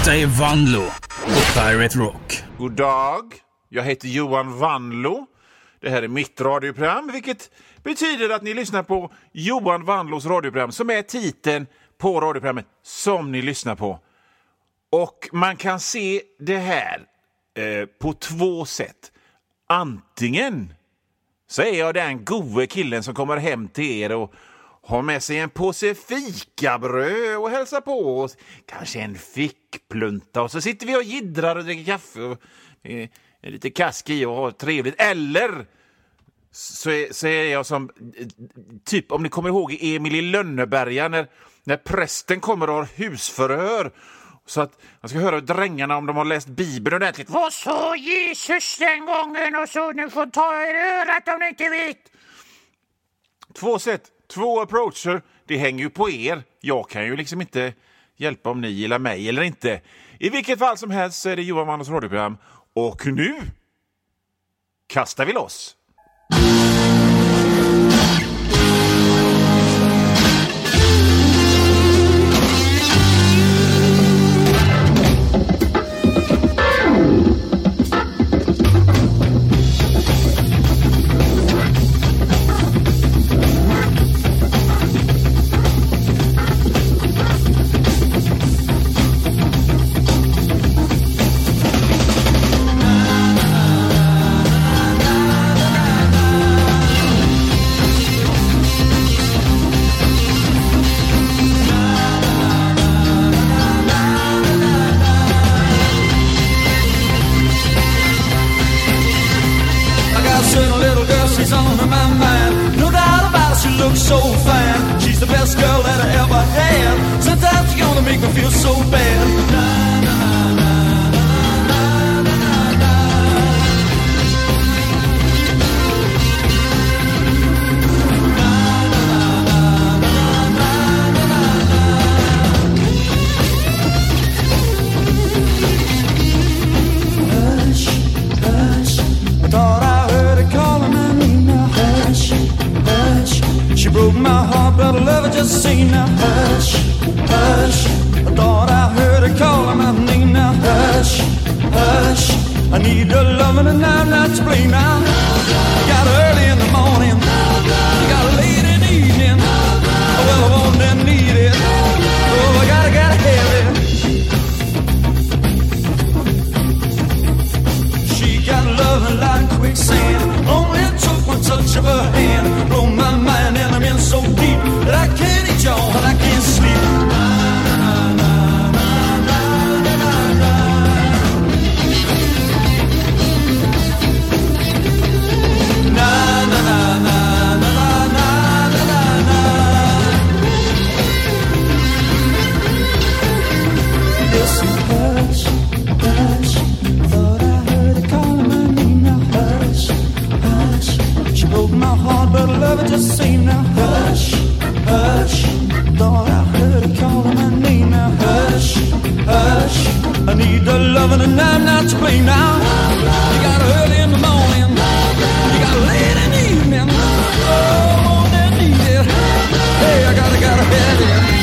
Detta är Vanlo på Pirate Rock. God dag, jag heter Johan Vanlo. Det här är mitt radioprogram, vilket betyder att ni lyssnar på Johan Vanlos radioprogram, som är titeln på radioprogrammet som ni lyssnar på. Och man kan se det här på två sätt. Antingen så är jag den gode killen som kommer hem till er och har med sig en påse fikabröd och hälsar på oss. Kanske en fickplunta. Och så sitter vi och jiddrar och dricker kaffe och lite kaski och har trevligt. Eller så är jag som typ, om ni kommer ihåg Emil i Lönneberga, när prästen kommer och har husförhör. Så att man ska höra drängarna om de har läst Bibeln ordentligt. Vad sa Jesus den gången? Och så nu får ta er örat om ni inte vet. Två sätt, två approacher. Det hänger ju på er. Jag kan ju liksom inte hjälpa om ni gillar mig eller inte. I vilket fall som helst så är det Johan Vanlos radioprogram. Och nu kastar vi loss. So fine, she's the best girl that I ever had. Sometimes you're gonna make me feel so bad. Na, na, na, na, na, na, na. Hush, hush, I thought I heard her calling my name. Now hush, hush. She broke my heart, but I love her just the same. Now hush, hush, I thought I heard her calling my name. Now hush, hush, I need her loving and I'm not to blame. Now you got her early in the morning, you got her late in the evening. Oh, well, I want and need it. Oh, I gotta have it. She got loving like quicksand. Only took one touch of her hand. Blow my mind and I'm in so deep that I can't eat y'all and I can't sleep. Na, na, na, na, na, na, na. Na, na, na, na, na, na, na, na, na. Listen, hush, hush, thought I heard her calling my name. Now hush, hush, she broke my heart, but I love her just the same. Now hush, hush, thought I heard her calling my name. Now hush, hush, I need her loving and I'm not to blame. Now you got her early in the morning, you got her late in the evening. Oh, I need it. Hey, I gotta have it.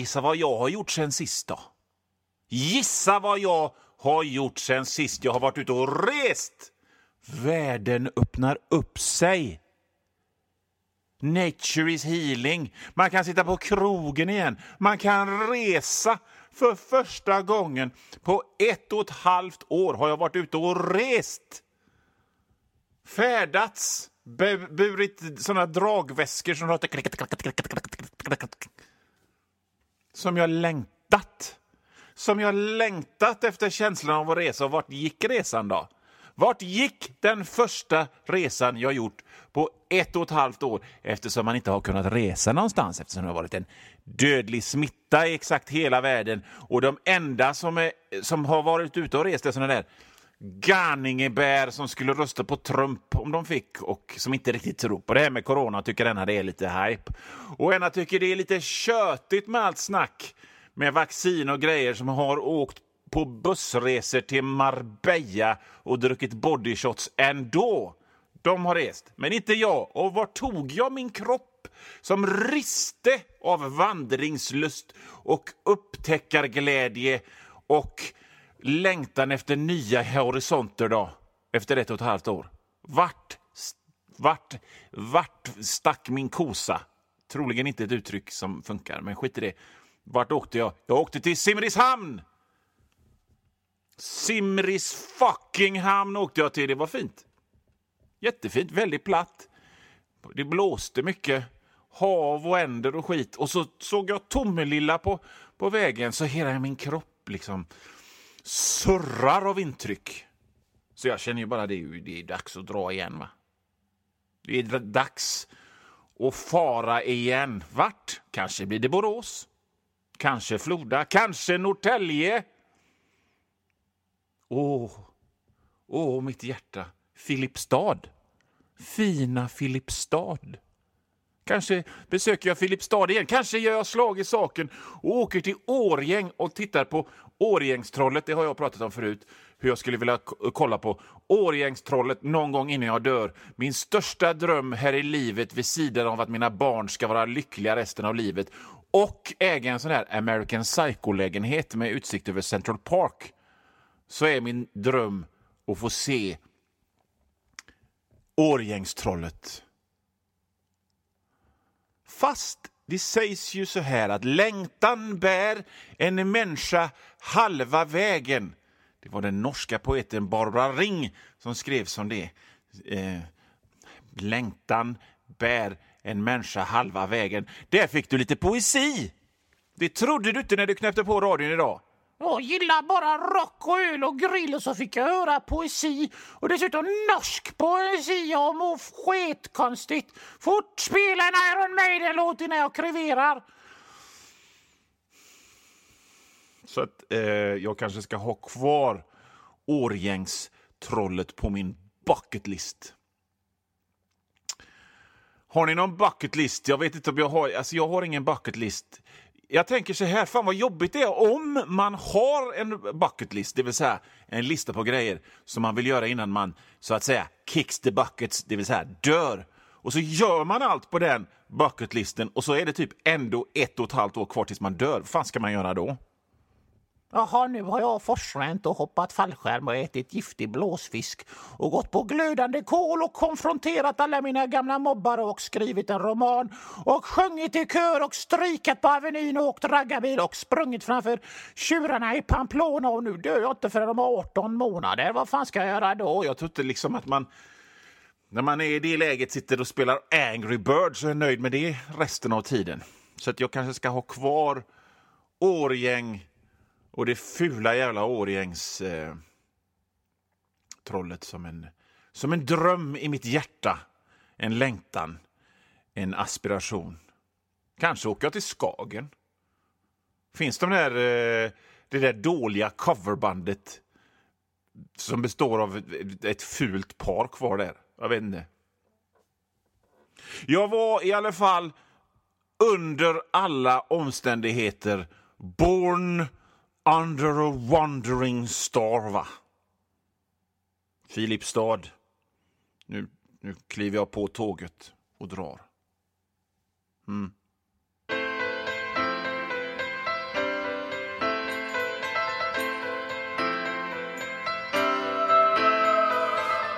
Gissa vad jag har gjort sen sist då? Gissa vad jag har gjort sen sist. Jag har varit ute och rest. Världen öppnar upp sig. Nature is healing. Man kan sitta på krogen igen. Man kan resa. För första gången på 1,5 år har jag varit ute och rest. Färdats. Burit såna dragväskor som låter som jag längtat. Som jag längtat efter känslan av att resa. Och vart gick resan då? Vart gick den första resan jag gjort på 1,5 år? Eftersom man inte har kunnat resa någonstans. Eftersom det har varit en dödlig smitta i exakt hela världen. Och de enda som har varit ute och rest är såna där garningebär som skulle rösta på Trump om de fick. Och som inte riktigt tror på det här med corona. Tycker denna det är lite hype. Och ena tycker det är lite köttigt med allt snack. Med vaccin och grejer som har åkt på bussresor till Marbella och druckit bodyshots ändå. De har rest, men inte jag. Och var tog jag min kropp som riste av vandringslust och upptäckarglädje och längtan efter nya horisonter då? Efter 1,5 år. Vart stack min kosa? Troligen inte ett uttryck som funkar, men skit i det. Vart åkte jag? Jag åkte till Simrishamn! Simris fucking hamn åkte jag till. Det var fint. Jättefint, väldigt platt. Det blåste mycket. Hav och änder och skit. Och så såg jag Tomelilla på vägen. Så hela min kropp liksom surrar av intryck. Så jag känner ju bara det är dags att dra igen, va? Det är dags att fara igen. Vart? Kanske blir det Borås. Kanske Floda. Kanske Norrtälje. Åh, mitt hjärta. Filipstad. Fina Filipstad. Kanske besöker jag Filipstad igen. Kanske gör jag slag i saken och åker till Årgäng och tittar på Årgängstrollet. Det har jag pratat om förut. Hur jag skulle vilja kolla på Årgängstrollet någon gång innan jag dör. Min största dröm här i livet vid sidan av att mina barn ska vara lyckliga resten av livet. Och äga en sån här American Psycho-lägenhet med utsikt över Central Park. Så är min dröm att få se Årgängstrollet. Fast det sägs ju så här att längtan bär en människa halva vägen. Det var den norska poeten Barbara Ring som skrev som det. Längtan bär en människa halva vägen. Där fick du lite poesi. Det trodde du inte när du knäppte på radion idag. Jag gillar bara rock och öl och grill och så fick jag höra poesi. Och dessutom norsk poesi om skitkonstigt. Fort spela en Iron Maiden-låt innan jag kreverar. Så att jag kanske ska ha kvar Årgängstrollet på min bucketlist. Har ni någon bucketlist? Jag vet inte om jag har... Alltså jag har ingen bucketlist. Jag tänker så här, fan vad jobbigt det är om man har en bucketlist, det vill säga en lista på grejer som man vill göra innan man, så att säga, kicks the buckets, det vill säga dör. Och så gör man allt på den bucketlisten och så är det typ ändå 1,5 år kvar tills man dör. Vad fan ska man göra då? Jaha, nu har jag forsränt och hoppat fallskärm och ätit giftig blåsfisk och gått på glödande kol och konfronterat alla mina gamla mobbare och skrivit en roman och sjungit i kör och strykat på Avenyn och åkt raggarbil och sprungit framför tjurarna i Pamplona och nu dör jag inte förrän om 18 månader. Vad fan ska jag göra då? Jag tror inte liksom att man, när man är i det läget, sitter och spelar Angry Birds och är nöjd med det resten av tiden. Så att jag kanske ska ha kvar Årgäng och det fula jävla Årgängs trollet som en dröm i mitt hjärta. En längtan. En aspiration. Kanske åker jag till Skagen. Finns det där dåliga coverbandet som består av ett fult par kvar där? Jag vet inte. Jag var i alla fall under alla omständigheter born under a wandering star, va? Filipstad. Nu kliver jag på tåget och drar.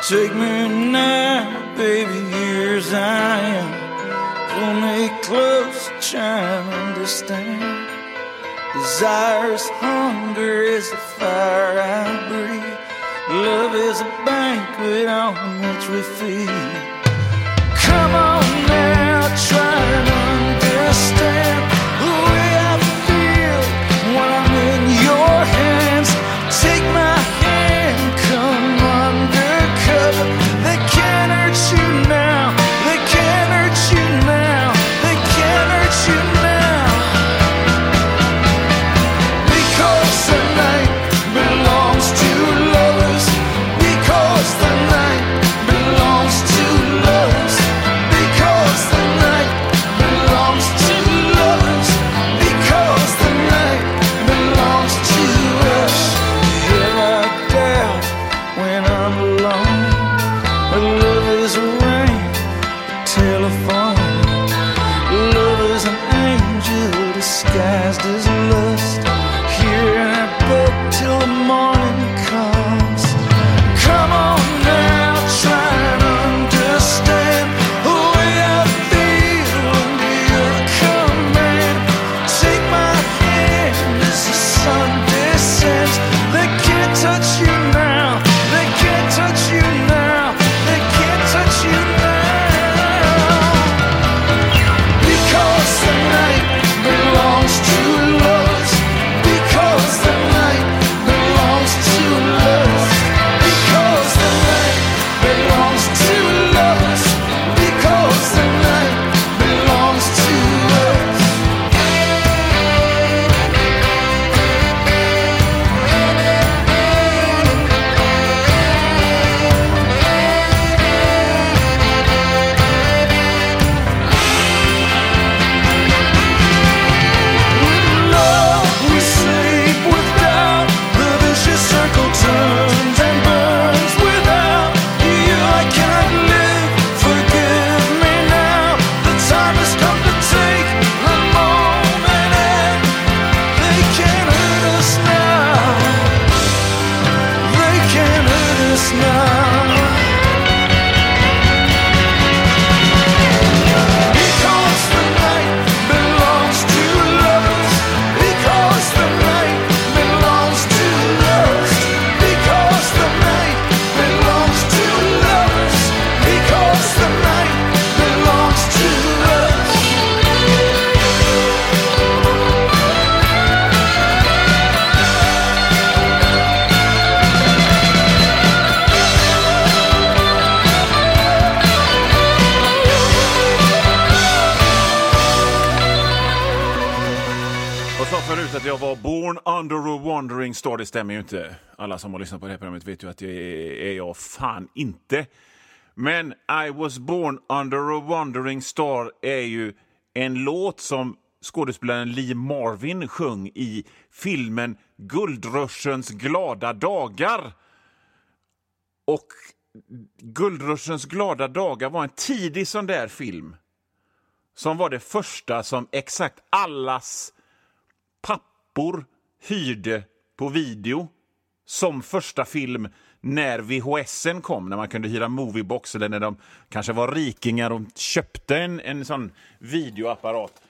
Take me now, baby, here as I am. Pull me close, try and understand. Desire is hunger, is the fire I breathe. Love is a banquet on which we feed. Come on now, try and understand the way I feel when I'm in your hands. Take my hand, come undercover. They can't hurt you now, they can't hurt you now, they can't hurt you now. Because the night belongs to lovers. Because the night belongs to lovers. Because the night belongs to lovers. Because the night belongs to us. Have I doubt when I'm alone? Love is a ring, a telephone. Love is an angel disguised as lust. Here I beg till the morning comes. Come on now, try and understand the way I feel under your command. Take my hand as the sun descends. They can't touch you now, they can't touch you now, they can't touch you now. Because the night belongs to lovers. Because the night belongs to lovers. Because the night belongs to lovers. Because the night belongs to us. With love we sleep, with doubt the vicious circle turns and burns. Without you I can't live. Forgive me now. The time has come to take the moment, and they can't hurt us now. They can't hurt us now. Because the night belongs to lovers. Because the night belongs to lovers. Because the night belongs to lovers. Because the night belongs to us. Jag sa förut att jag var born under a wandering star. Det stämmer ju inte. Alla som har lyssnat på det här programmet vet ju att det är jag fan inte. Men I was born under a wandering star är ju en låt som skådespelaren Lee Marvin sjöng i filmen Guldrushens glada dagar. Och Guldrushens glada dagar var en tidig sån där film som var det första som exakt allas pappor hyrde på video som första film när VHSen kom, när man kunde hyra Moviebox, eller när de kanske var rikingar och köpte en sån videoapparat.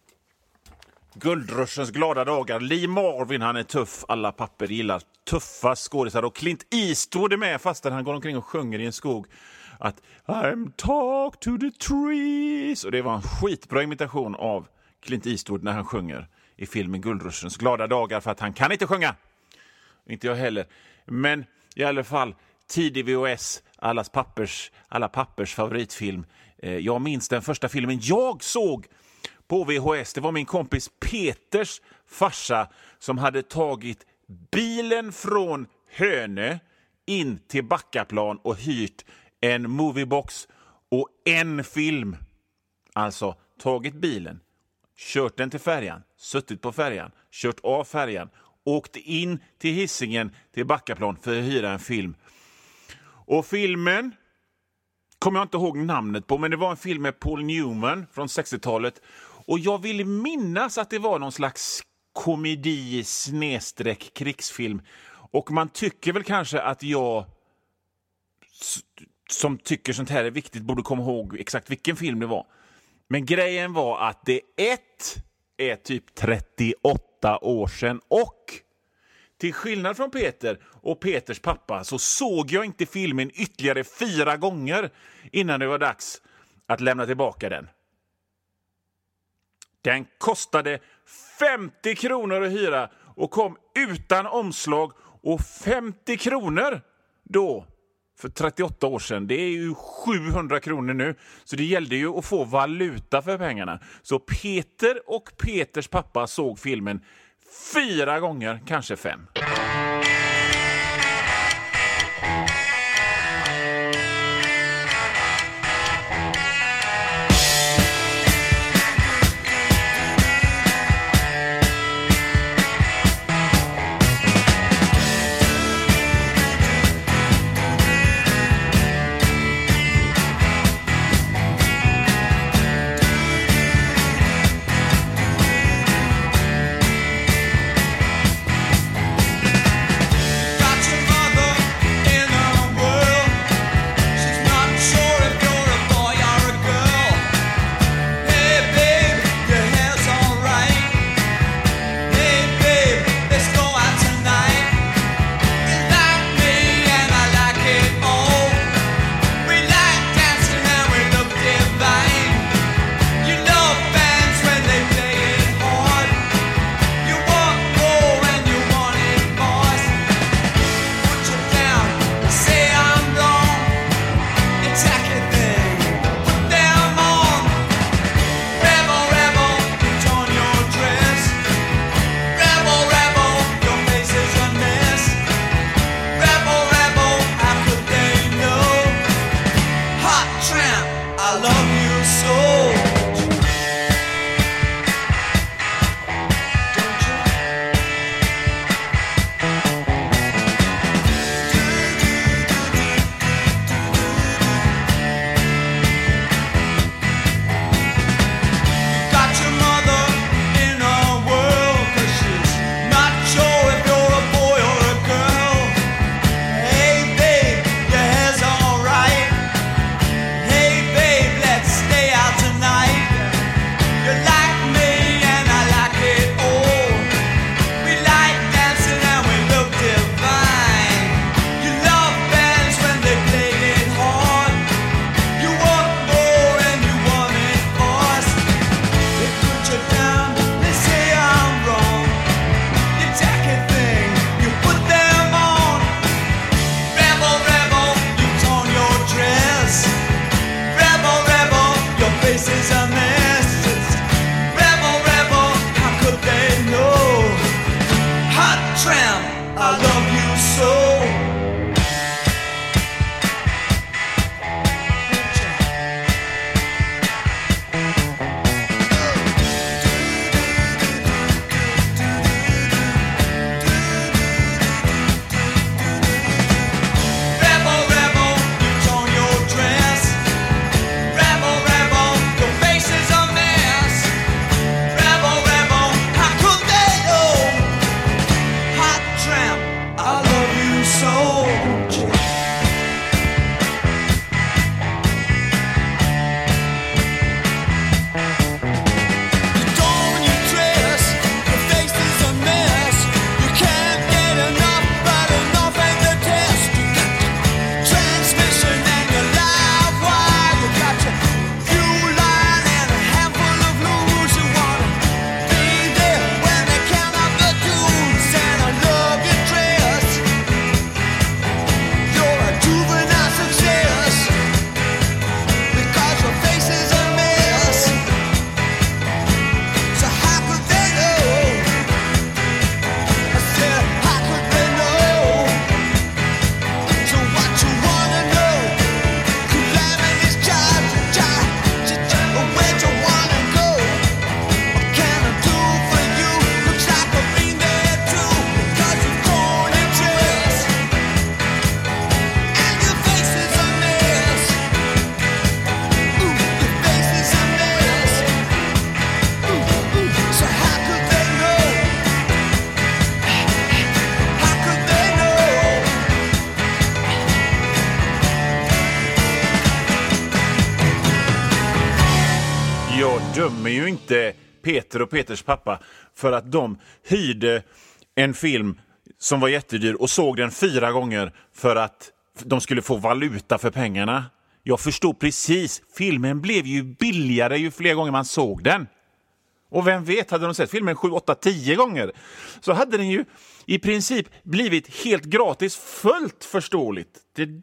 Guldrushens glada dagar. Lee Marvin, han är tuff. Alla papper gillar tuffa skådisar. Och Clint Eastwood är med fastän han går omkring och sjunger i en skog att I'm talk to the trees. Och det var en skitbra imitation av Clint Eastwood när han sjunger i filmen Guldrushens glada dagar, för att han kan inte sjunga. Inte jag heller. Men i alla fall, tidig VHS, alla pappers favoritfilm. Jag minns den första filmen jag såg på VHS. Det var min kompis Peters farsa som hade tagit bilen från Hönö in till Backaplan och hyrt en Moviebox och en film. Alltså tagit bilen, kört den till färjan, suttit på färjan, kört av färjan, åkte in till Hisingen till Backaplan för att hyra en film. Och filmen kommer jag inte ihåg namnet på, men det var en film med Paul Newman från 60-talet. Och jag vill minnas att det var någon slags komedi / krigsfilm. Och man tycker väl kanske att jag som tycker sånt här är viktigt borde komma ihåg exakt vilken film det var. Men grejen var att det är typ 38 år sedan, och till skillnad från Peter och Peters pappa så såg jag inte filmen ytterligare 4 gånger innan det var dags att lämna tillbaka den. Den kostade 50 kronor att hyra och kom utan omslag, och 50 kronor då för 38 år sedan, det är ju 700 kronor nu. Så det gällde ju att få valuta för pengarna. Så Peter och Peters pappa såg filmen 4 gånger, kanske 5. dömer ju inte Peter och Peters pappa för att de hyrde en film som var jättedyr och såg den 4 gånger för att de skulle få valuta för pengarna. Jag förstår precis. Filmen blev ju billigare ju fler gånger man såg den. Och vem vet, hade de sett filmen 7, 8, 10 gånger så hade den ju i princip blivit helt gratis, fullt förståeligt.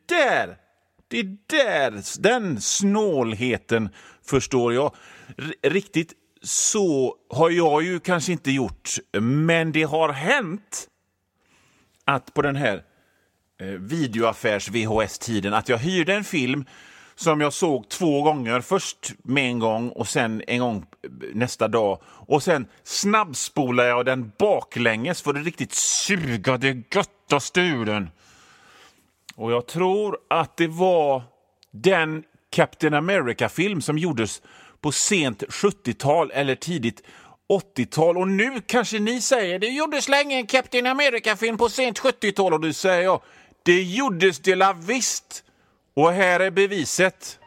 Den snålheten förstår jag. Riktigt så har jag ju kanske inte gjort, men det har hänt att på den här videoaffärs VHS-tiden att jag hyrde en film som jag såg 2 gånger, först med en gång och sen en gång nästa dag, och sen snabbspolade jag den baklänges för att riktigt suga det göttaste ur den. Och jag tror att det var den Captain America-film som gjordes på sent 70-tal eller tidigt 80-tal. Och nu kanske ni säger, det gjordes länge en Captain America-film på sent 70-tal, och då säger jag, det gjordes det la visst. Och här är beviset.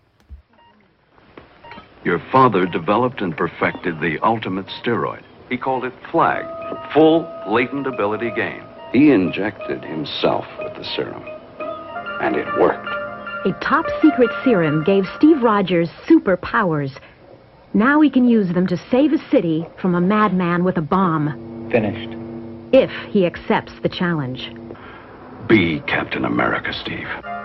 Your father developed and perfected the ultimate steroid. He called it FLAG, full latent ability gain. He injected himself with the serum, and it worked. A top-secret serum gave Steve Rogers superpowers. Now he can use them to save a city from a madman with a bomb. Finished. If he accepts the challenge. Be Captain America, Steve.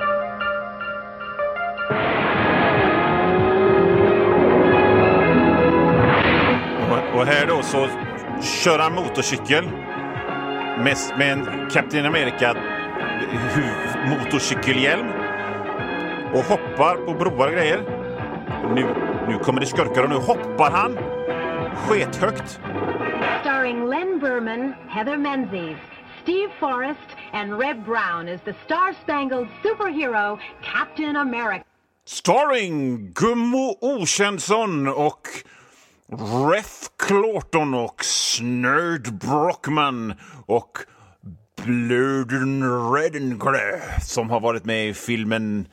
Och här då så kör han motorcykel med en Captain America motorcykelhjälm och hoppar på broar och grejer. Och nu kommer det skurkar och nu hoppar han skethögt. Starring Len Berman, Heather Menzies, Steve Forrest and Red Brown as the star-spangled superhero Captain America. Starring Gummo Okänsson och Ref Clorton och Snurd Brockman och Blöden Redengrö som har varit med i filmen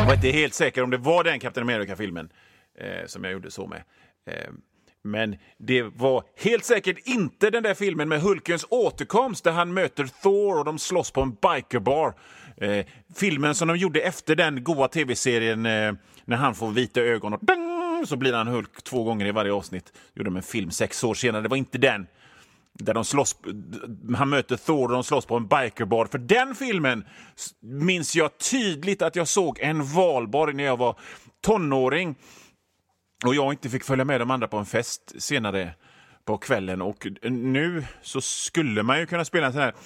var inte helt säker om det var den Captain America-filmen som jag gjorde så med. Men det var helt säkert inte den där filmen med Hulkens återkomst där han möter Thor och de slåss på en bikerbar. Filmen som de gjorde efter den goa tv-serien när han får vita ögon och så blir han Hulk 2 gånger i varje avsnitt. Gjorde de en film 6 år senare. Det var inte den. Där de slåss, han möter Thor och de slåss på en bikerbar. För den filmen minns jag tydligt att jag såg en valborg när jag var tonåring. Och jag inte fick följa med de andra på en fest senare på kvällen. Och nu så skulle man ju kunna spela en sån här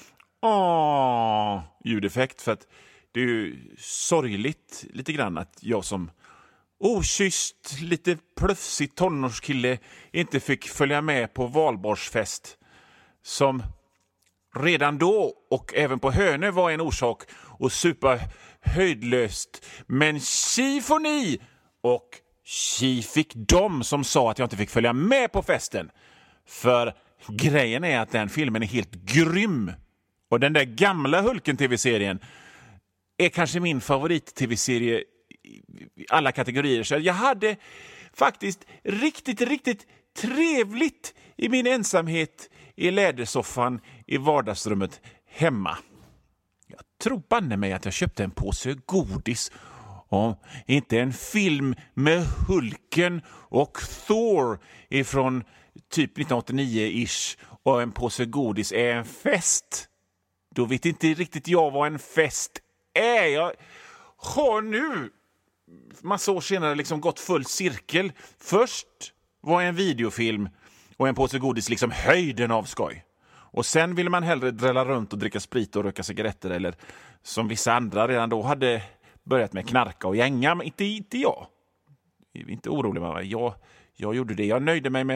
ljudeffekt. För att det är ju sorgligt lite grann att jag som okysst, lite plötsligt tonårskille inte fick följa med på valborgsfest. Som redan då och även på Hönö var en orsak att supa höjdlöst. Men tji får ni och tji fick de som sa att jag inte fick följa med på festen. För grejen är att den filmen är helt grym. Och den där gamla Hulken-tv-serien är kanske min favorit-tv-serie i alla kategorier. Så jag hade faktiskt riktigt trevligt i min ensamhet i lädersoffan i vardagsrummet hemma. Jag tror banne mig att jag köpte en påse godis och inte en film med Hulken och Thor ifrån typ 1989-ish och en påse godis är en fest. Då vet inte riktigt jag vad en fest är. Jag har nu massa år senare liksom gått full cirkel. Först var en videofilm och en påse godis liksom höjden av skoj. Och sen ville man hellre drälla runt och dricka sprit och röka cigaretter eller som vissa andra redan då hade börjat med knarka och gänga. Men inte jag. Inte orolig med mig. Jag gjorde det. Jag nöjde mig med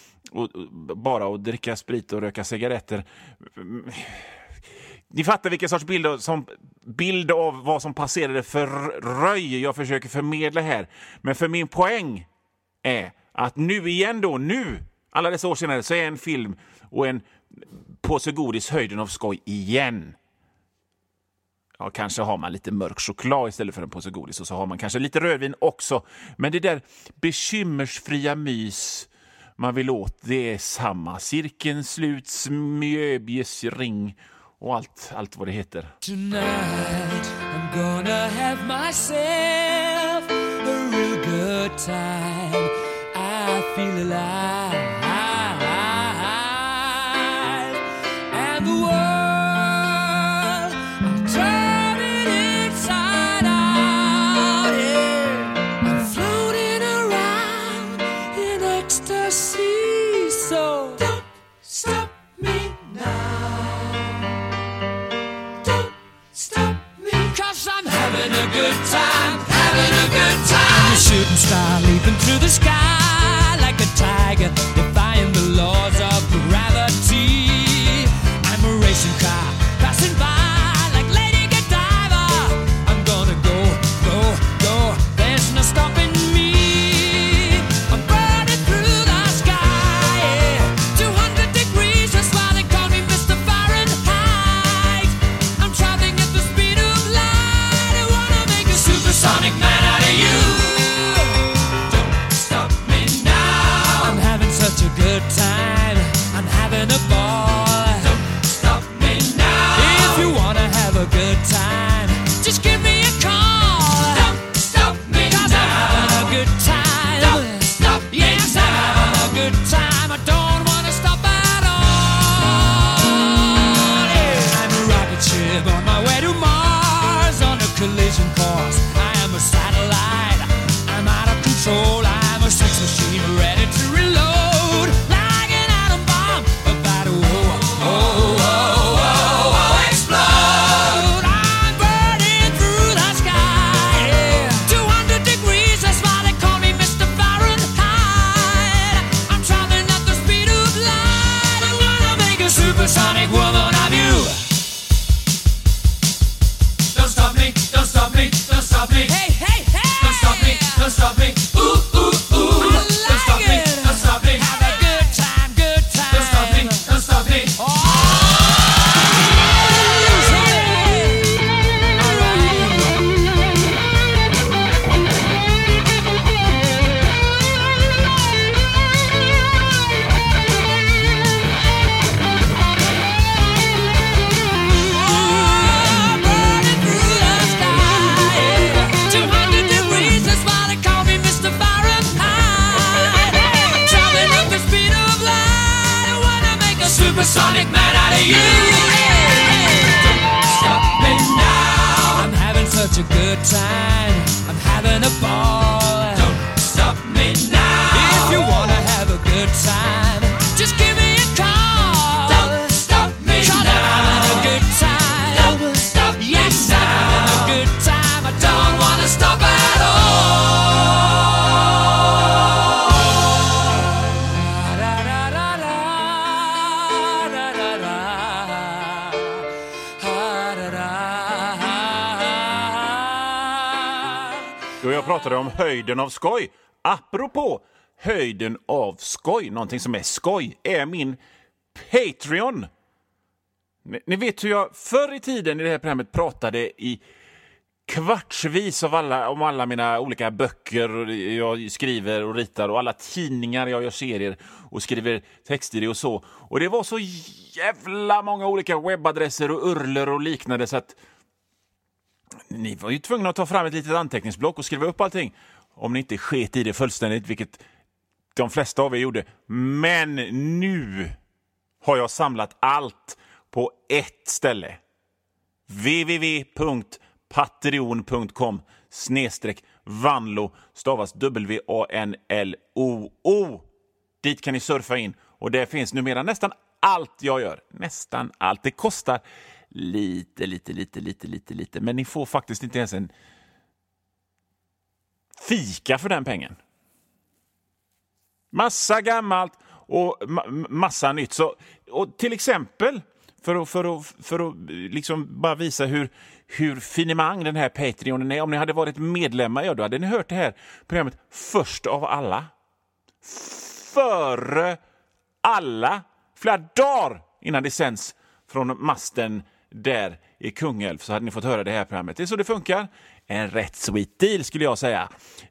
bara att dricka sprit och röka cigaretter. Ni fattar vilken sorts bild av vad som passerade för röj jag försöker förmedla här. Men för min poäng är att nu igen då, alla dessa år senare, så är en film och en påse godis höjden av skoj igen. Ja, kanske har man lite mörk choklad istället för en påse godis och så har man kanske lite rödvin också. Men det där bekymmersfria mys man vill åt, det är samma. Cirkeln sluts, Möbius ring och allt vad det heter. Tonight I'm gonna have myself a real good time. I feel alive. And the world, I'm turning inside out. Yeah. I'm floating around in ecstasy. So don't stop me now. Stop me, 'cause I'm having a good time, having a good time. I'm a shooting star leaping through the sky like a tiger, defying the laws of gravity. I'm a racing car passing by like Lady Godiva. I'm gonna go, go, go. There's no stopping me. I'm burning through the sky, yeah. 200 degrees, that's why they call me Mr. Fahrenheit. I'm traveling at the speed of light. I wanna make a supersonic man out of you. Don't stop supersonic man out of you. Don't stop me now. I'm having such a good time. I'm having a ball. Don't stop me now. If you wanna have a good time, just give me a call. Don't stop me now. I'm having a good time. Don't stop me now. Yes, I'm having a good time. I don't wanna stop at all. Då jag pratade om höjden av skoj. Apropå höjden av skoj, någonting som är skoj, är min Patreon. Ni vet hur jag förr i tiden i det här programmet pratade i kvartsvis om alla mina olika böcker jag skriver och ritar och alla tidningar jag gör serier och skriver texter i och så. Och det var så jävla många olika webbadresser och urler och liknande så att ni var ju tvungna att ta fram ett litet anteckningsblock och skriva upp allting. Om ni inte sket i det fullständigt, vilket de flesta av er gjorde. Men nu har jag samlat allt på ett ställe. www.patreon.com/Vanlo stavas WANLOO. Dit kan ni surfa in och där finns numera nästan allt jag gör. Nästan allt. Det kostar lite. Men ni får faktiskt inte ens en fika för den pengen. Massa gammalt och massa nytt. Så, och till exempel, för att liksom bara visa hur finemang den här Patreonen är. Om ni hade varit medlemmar, då hade ni hört det här programmet först av alla. Före alla. Flera dagar innan det sänds från masten där i Kungälv så hade ni fått höra det här programmet. Det är så det funkar. En rätt sweet deal skulle jag säga.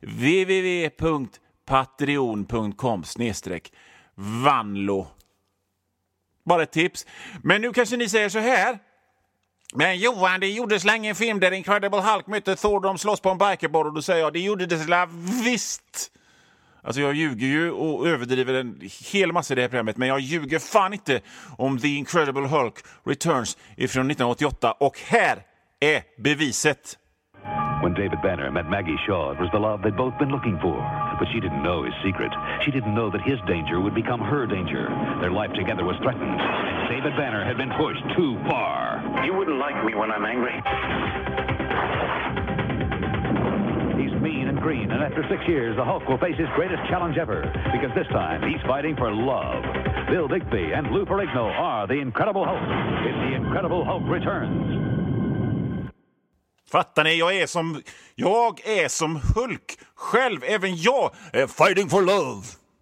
www.patreon.com/Vanlo. Bara ett tips. Men nu kanske ni säger så här. Men Johan, det gjordes länge en film där Incredible Hulk mötte Thor, de slåss på en bikerboard och då säger jag, det gjorde det visst. Alltså jag ljuger ju och överdriver en hel massa i det här programmet, men jag ljuger fan inte om The Incredible Hulk Returns ifrån 1988 och här är beviset. When David Banner met Maggie Shaw, it was the love they'd both been looking for. But she didn't know his secret. She didn't know that his danger would become her danger. Their life together was threatened. David Banner had been pushed too far. You wouldn't like me when I'm angry. He's mean and green, and after 6 years, the Hulk will face his greatest challenge ever. Because this time, he's fighting for love. Bill Bixby and Lou Ferrigno are the Incredible Hulk. It's the Incredible Hulk Returns. Fattar ni? Jag är som Hulk själv. Även jag är fighting for love.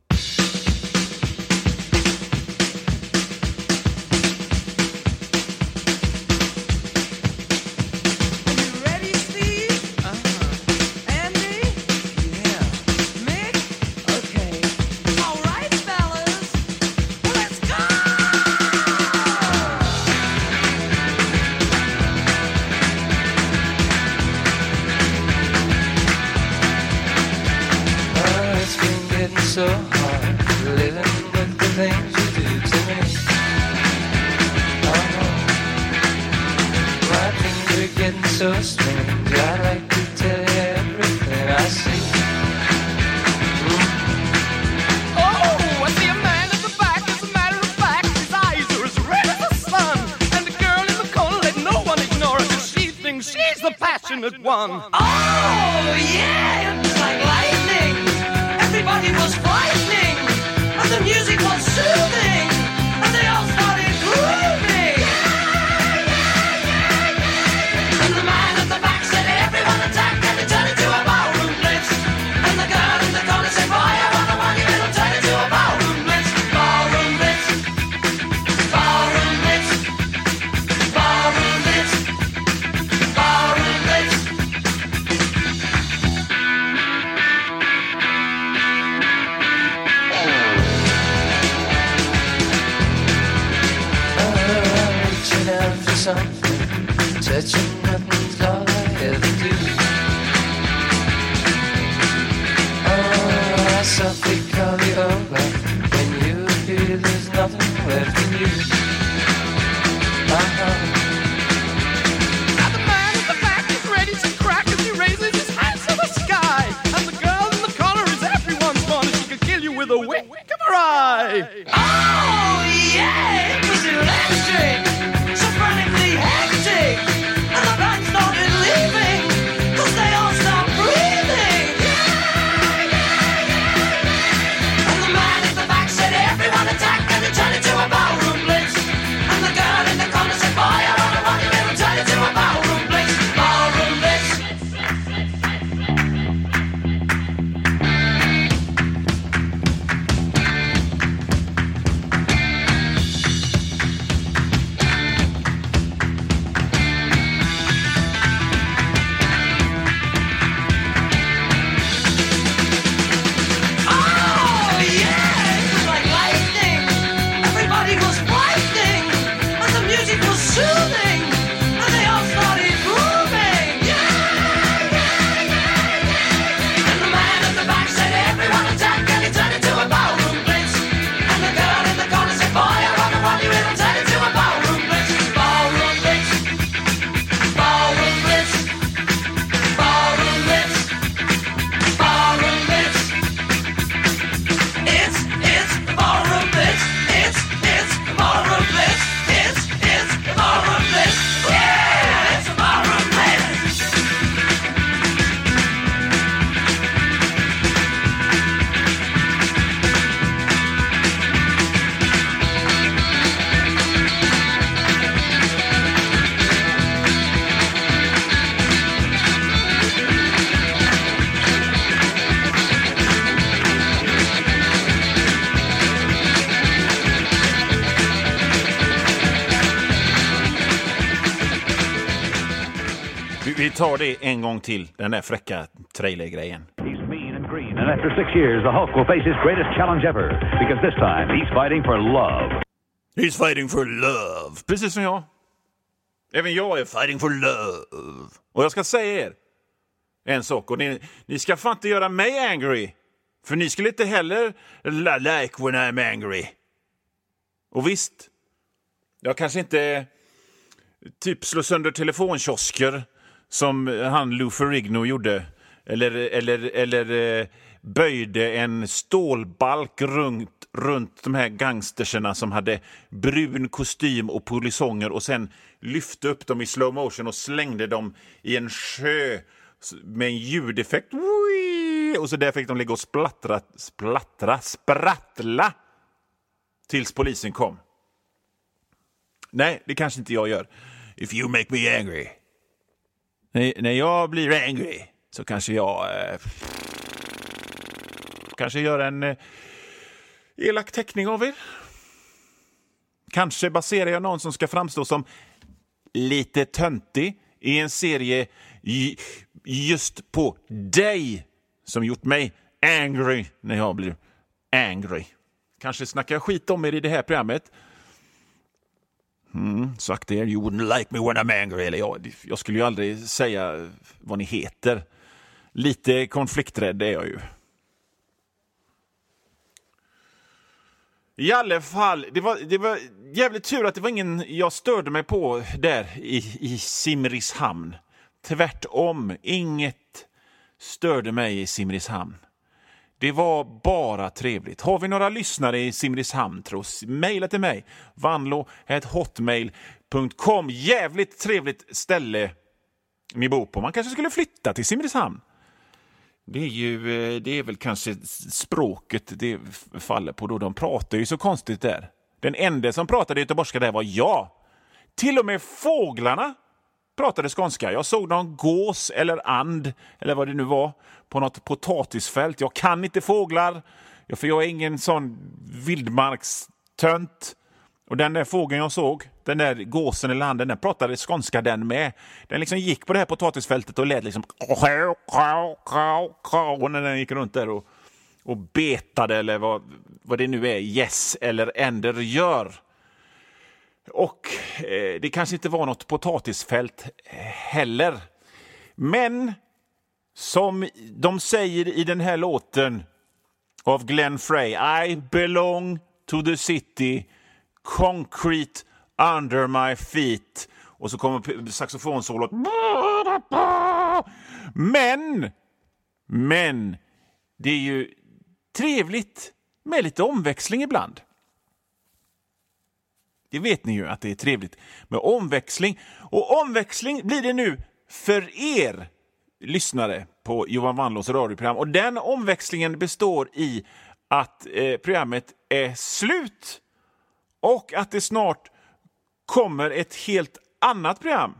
So hard living with the things you do to me. Oh no, my things are getting so strange. I'd like to tell you everything I see. Oh, I see a man at the back. As a matter of fact, his eyes are as red as the sun. And the girl in the corner, let no one ignore her, 'cause she thinks she's the passionate one. Oh yeah, it's like lightning. Everybody was frightening, and the music was soothing, and they all started grooving. And the man at the back said, everyone attack, and they turned into a ballroom blitz. And the girl in the corner said, boy, I want a monkey, it'll turn into a ballroom blitz. Ballroom blitz, ballroom blitz, ballroom blitz, ballroom blitz. Something, touching nothing's all I ever do. Oh, I softly call you over when you feel there's nothing left in you. tar det en gång till, den där fräcka trailergrejen. He's mean and green, and after 6 years, the Hulk will face his greatest challenge ever. Because this time, he's fighting for love. He's fighting for love. Precis som jag. Även jag är fighting for love. Och jag ska säga er en sak. Och ni ska fan inte göra mig angry. För ni skulle inte heller like when I'm angry. Och visst, jag kanske inte typ slå sönder telefonkiosker som han Lou Ferrigno gjorde. Eller böjde en stålbalk runt de här gangsterserna som hade brun kostym och polisonger och sen lyfte upp dem i slow motion och slängde dem i en sjö med en ljudeffekt. Och så där fick de ligga och sprattla tills polisen kom. Nej, det kanske inte jag gör. If you make me angry. När jag blir angry så kanske jag kanske gör en elak teckning av er. Kanske baserar jag någon som ska framstå som lite töntig i en serie just på dig som gjort mig angry när jag blir angry. Kanske snackar jag skit om er i det här programmet. Sagt det, you wouldn't like me when I'm angry. Eller jag skulle ju aldrig säga vad ni heter. Lite konflikträdd är jag ju. I alla fall, det var jävligt tur att det var ingen jag störde mig på där i Simrishamn. Tvärtom, inget störde mig i Simrishamn. Det var bara trevligt. Har vi några lyssnare i Simrishamn, tros, mejla till mig. vanlo@hotmail.com. Jävligt trevligt ställe ni bor på. Man kanske skulle flytta till Simrishamn. Det är väl kanske språket det faller på då. De pratar ju så konstigt där. Den enda som pratade göteborgska där var jag. Till och med fåglarna pratade skånska. Jag såg någon gås eller and eller vad det nu var på något potatisfält. Jag kan inte fåglar för jag är ingen sån vildmarkstönt. Och den där fågeln jag såg, den där gåsen eller anden, den pratade skånska den med. Den liksom gick på det här potatisfältet och lät liksom och när den gick runt där och betade eller vad det nu är, yes eller änder gör. Och det kanske inte var något potatisfält heller. Men som de säger i den här låten av Glenn Frey, I belong to the city, concrete under my feet. Och så kommer saxofonsolot. Men det är ju trevligt med lite omväxling ibland. Det vet ni ju att det är trevligt med omväxling. Och omväxling blir det nu för er lyssnare på Johan Vanlås radioprogram. Och den omväxlingen består i att programmet är slut och att det snart kommer ett helt annat program.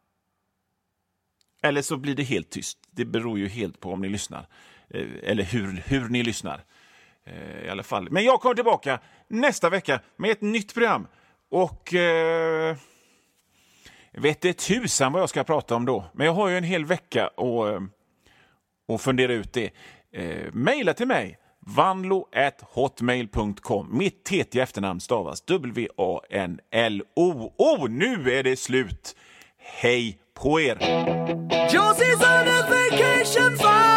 Eller så blir det helt tyst. Det beror ju helt på om ni lyssnar. Eller hur ni lyssnar. I alla fall. Men jag kommer tillbaka nästa vecka med ett nytt program. Och vet det tusan vad jag ska prata om då. Men jag har ju en hel vecka och fundera ut det. Maila till mig. vanlo@hotmail.com. Mitt tetiga efternamn stavas WANLO. Nu är det slut. Hej på er! Josie's on a vacation.